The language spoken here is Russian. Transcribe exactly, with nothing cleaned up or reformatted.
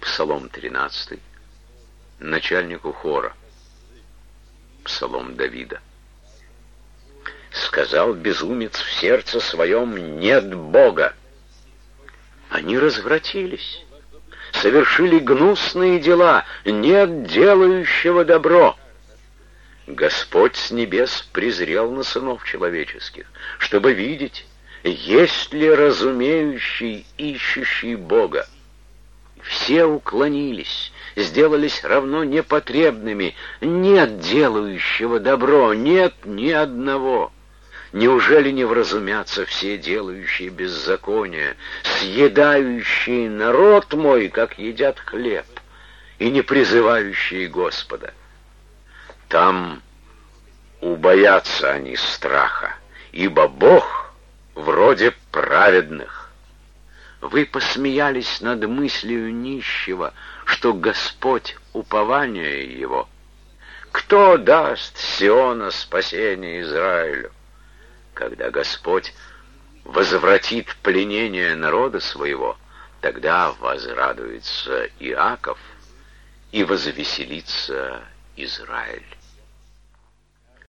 Псалом тринадцатый. Начальнику хора. Псалом Давида. Сказал безумец в сердце своем: нет Бога. Они развратились, совершили гнусные дела, нет делающего добро. Господь с небес презрел на сынов человеческих, чтобы видеть, есть ли разумеющий, ищущий Бога. Все уклонились, сделались равно непотребными, нет делающего добро, нет ни одного. Неужели не вразумятся все делающие беззаконие, съедающие народ мой, как едят хлеб, и не призывающие Господа? Там убоятся они страха, ибо Бог вроде праведных. Вы посмеялись над мыслью нищего, что Господь — упование его. Кто даст Сиона спасение Израилю? Когда Господь возвратит пленение народа своего, тогда возрадуется Иаков и возвеселится Израиль.